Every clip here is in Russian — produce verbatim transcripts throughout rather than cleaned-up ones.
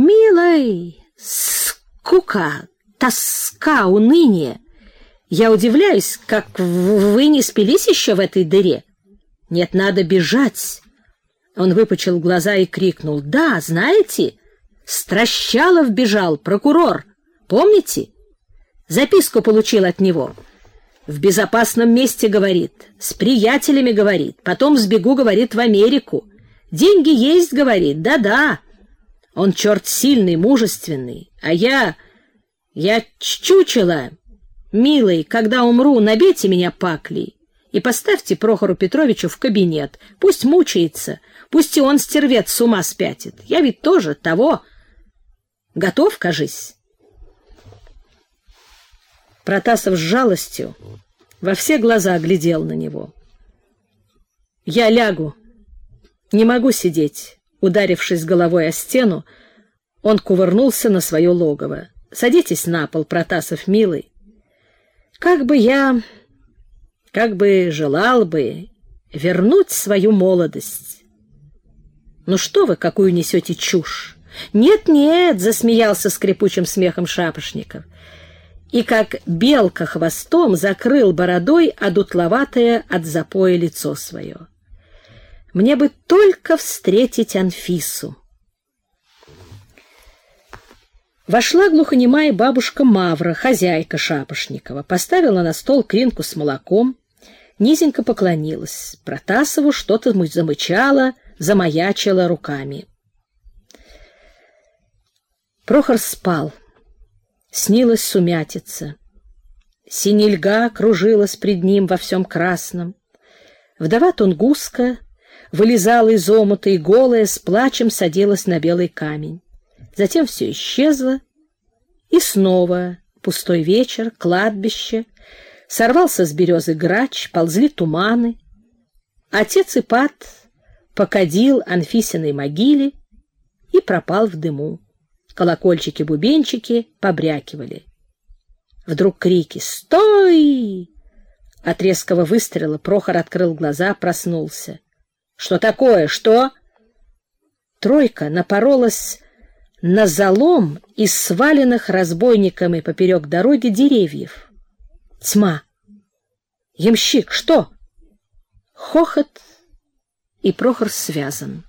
Милый, скука, тоска, уныние. Я удивляюсь, как вы не спились еще в этой дыре. Нет, надо бежать. Он выпучил глаза и крикнул: да, знаете, Стращалов бежал, прокурор, помните? Записку получил от него. В безопасном месте, говорит, с приятелями, говорит, потом сбегу, говорит, в Америку. Деньги есть, говорит, да-да. Он черт сильный, мужественный, а я... я чучело. Милый, когда умру, набейте меня паклей и поставьте Прохору Петровичу в кабинет. Пусть мучается, пусть и он, стервец, с ума спятит. Я ведь тоже того. Готов, кажись?» Протасов с жалостью во все глаза глядел на него. «Я лягу. Не могу сидеть». Ударившись головой о стену, он кувырнулся на свое логово. «Садитесь на пол, Протасов, милый. Как бы я, как бы желал бы вернуть свою молодость». «Ну что вы, какую несете чушь?» «Нет-нет», — засмеялся скрипучим смехом Шапошников, и как белка хвостом закрыл бородой одутловатое от запоя лицо свое. «Мне бы только встретить Анфису». Вошла глухонемая бабушка Мавра, хозяйка Шапошникова, поставила на стол кринку с молоком, низенько поклонилась. Протасову что-то замычала, замаячила руками. Прохор спал. Снилась сумятица. Синильга кружилась пред ним во всем красном. Вдова Тунгуска вылезала из омута и голая с плачем садилась на белый камень. Затем все исчезло, и снова пустой вечер, кладбище, сорвался с березы грач, ползли туманы. Отец Ипат покадил Анфисиной могиле и пропал в дыму. Колокольчики-бубенчики побрякивали. Вдруг крики: «Стой!» От резкого выстрела Прохор открыл глаза, проснулся. «Что такое? Что?» Тройка напоролась на залом из сваленных разбойниками поперек дороги деревьев. Тьма. «Ямщик, что?» Хохот, и Прохор связан.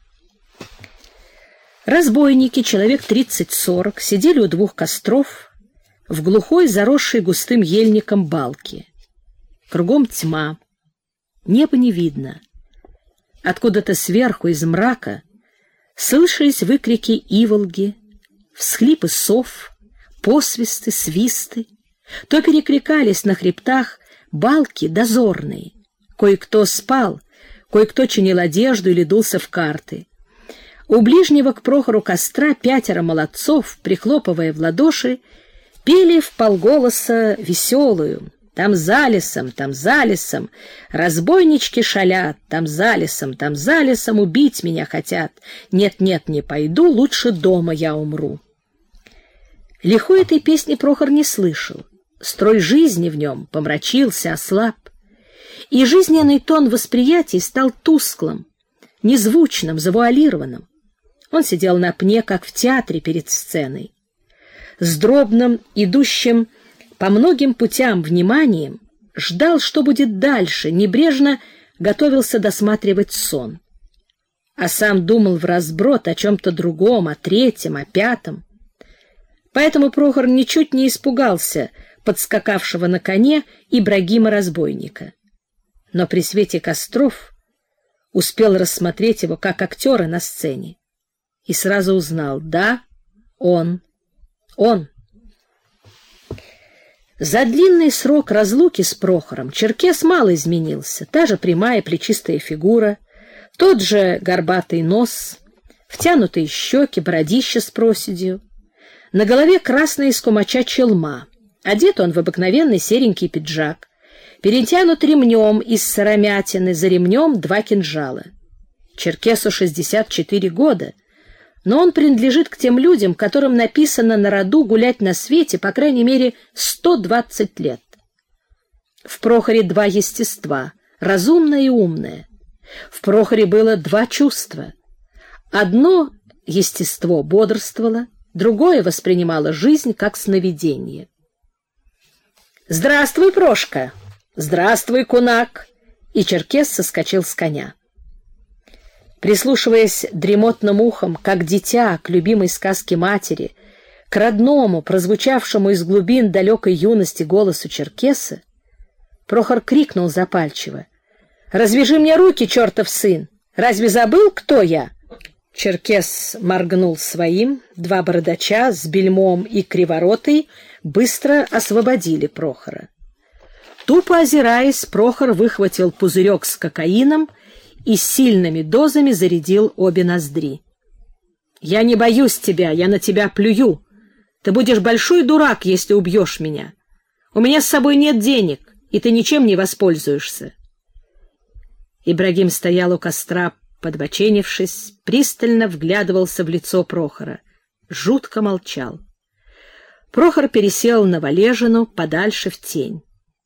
Разбойники, человек тридцать-сорок, сидели у двух костров в глухой, заросшей густым ельником балке. Кругом тьма, небо не видно. Откуда-то сверху, из мрака, слышались выкрики иволги, всхлипы сов, посвисты, свисты. То перекликались на хребтах балки дозорные. Кое-кто спал, кое-кто чинил одежду или дулся в карты. У ближнего к Прохору костра пятеро молодцов, прихлопывая в ладоши, пели вполголоса веселую: «Там за лесом, там за лесом, разбойнички шалят, там за лесом, там за лесом убить меня хотят. Нет-нет, не пойду, лучше дома я умру». Лихой этой песни Прохор не слышал. Строй жизни в нем помрачился, ослаб, и жизненный тон восприятий стал тусклым, незвучным, завуалированным. Он сидел на пне, как в театре перед сценой. С дробным, идущим по многим путям вниманием ждал, что будет дальше, небрежно готовился досматривать сон. А сам думал вразброд о чем-то другом, о третьем, о пятом. Поэтому Прохор ничуть не испугался подскакавшего на коне Ибрагима-разбойника. Но при свете костров успел рассмотреть его как актера на сцене. И сразу узнал: да, он, он. За длинный срок разлуки с Прохором черкес мало изменился. Та же прямая плечистая фигура, тот же горбатый нос, втянутые щеки, бородище с проседью. На голове красная из кумача челма. Одет он в обыкновенный серенький пиджак, перетянут ремнем из сыромятины, за ремнем два кинжала. Черкесу шестьдесят четыре года, но он принадлежит к тем людям, которым написано на роду гулять на свете по крайней мере сто двадцать лет. В Прохоре два естества — разумное и умное. В Прохоре было два чувства. Одно естество бодрствовало, другое воспринимало жизнь как сновидение. «Здравствуй, Прошка! Здравствуй, кунак!» И черкес соскочил с коня. Прислушиваясь дремотным ухом, как дитя, к любимой сказке матери, к родному, прозвучавшему из глубин далекой юности голосу черкеса, Прохор крикнул запальчиво: «Развяжи мне руки, чертов сын! Разве забыл, кто я?» Черкес моргнул своим, два бородача с бельмом и криворотой быстро освободили Прохора. Тупо озираясь, Прохор выхватил пузырек с кокаином и сильными дозами зарядил обе ноздри. «Я не боюсь тебя, я на тебя плюю. Ты будешь большой дурак, если убьешь меня. У меня с собой нет денег, и ты ничем не воспользуешься». Ибрагим стоял у костра, подбоченившись, пристально вглядывался в лицо Прохора, жутко молчал. Прохор пересел на валежину подальше в тень.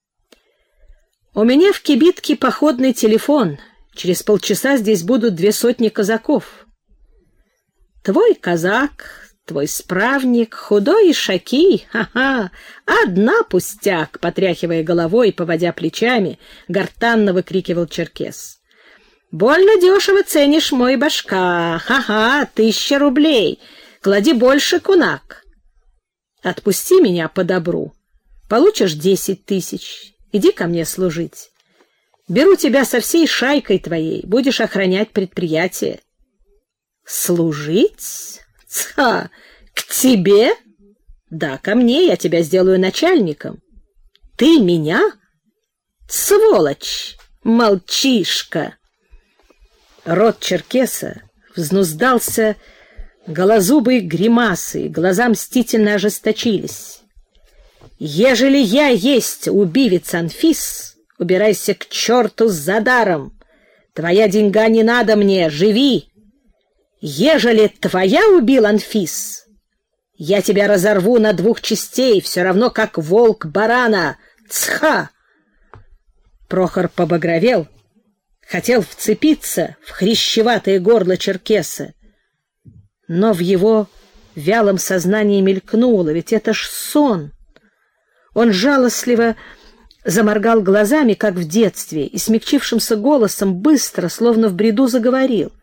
«У меня в кибитке походный телефон. Через полчаса здесь будут две сотни казаков. Твой казак, твой справник, худой и шаки, ха-ха, одна пустяк!» Потряхивая головой и поводя плечами, гортанно выкрикивал черкес. «Больно дешево ценишь мой башка, ха-ха, тысяча рублей, клади больше, кунак. Отпусти меня по добру, получишь десять тысяч, иди ко мне служить. Беру тебя со всей шайкой твоей, будешь охранять предприятие». «Служить? Ца! К тебе? Да, ко мне, я тебя сделаю начальником. Ты меня? Сволочь! Молчишка!» Рот черкеса взнуздался голозубой гримасой, глаза мстительно ожесточились. «Ежели я есть убивец Анфис, убирайся к черту за даром. Твоя деньга не надо мне, живи. Ежели твоя убил Анфис, я тебя разорву на двух частей, все равно как волк барана. Цха!» Прохор побагровел, хотел вцепиться в хрящеватое горло черкеса, но в его вялом сознании мелькнуло: ведь это ж сон. Он жалостливо заморгал глазами, как в детстве, и смягчившимся голосом быстро, словно в бреду, заговорил: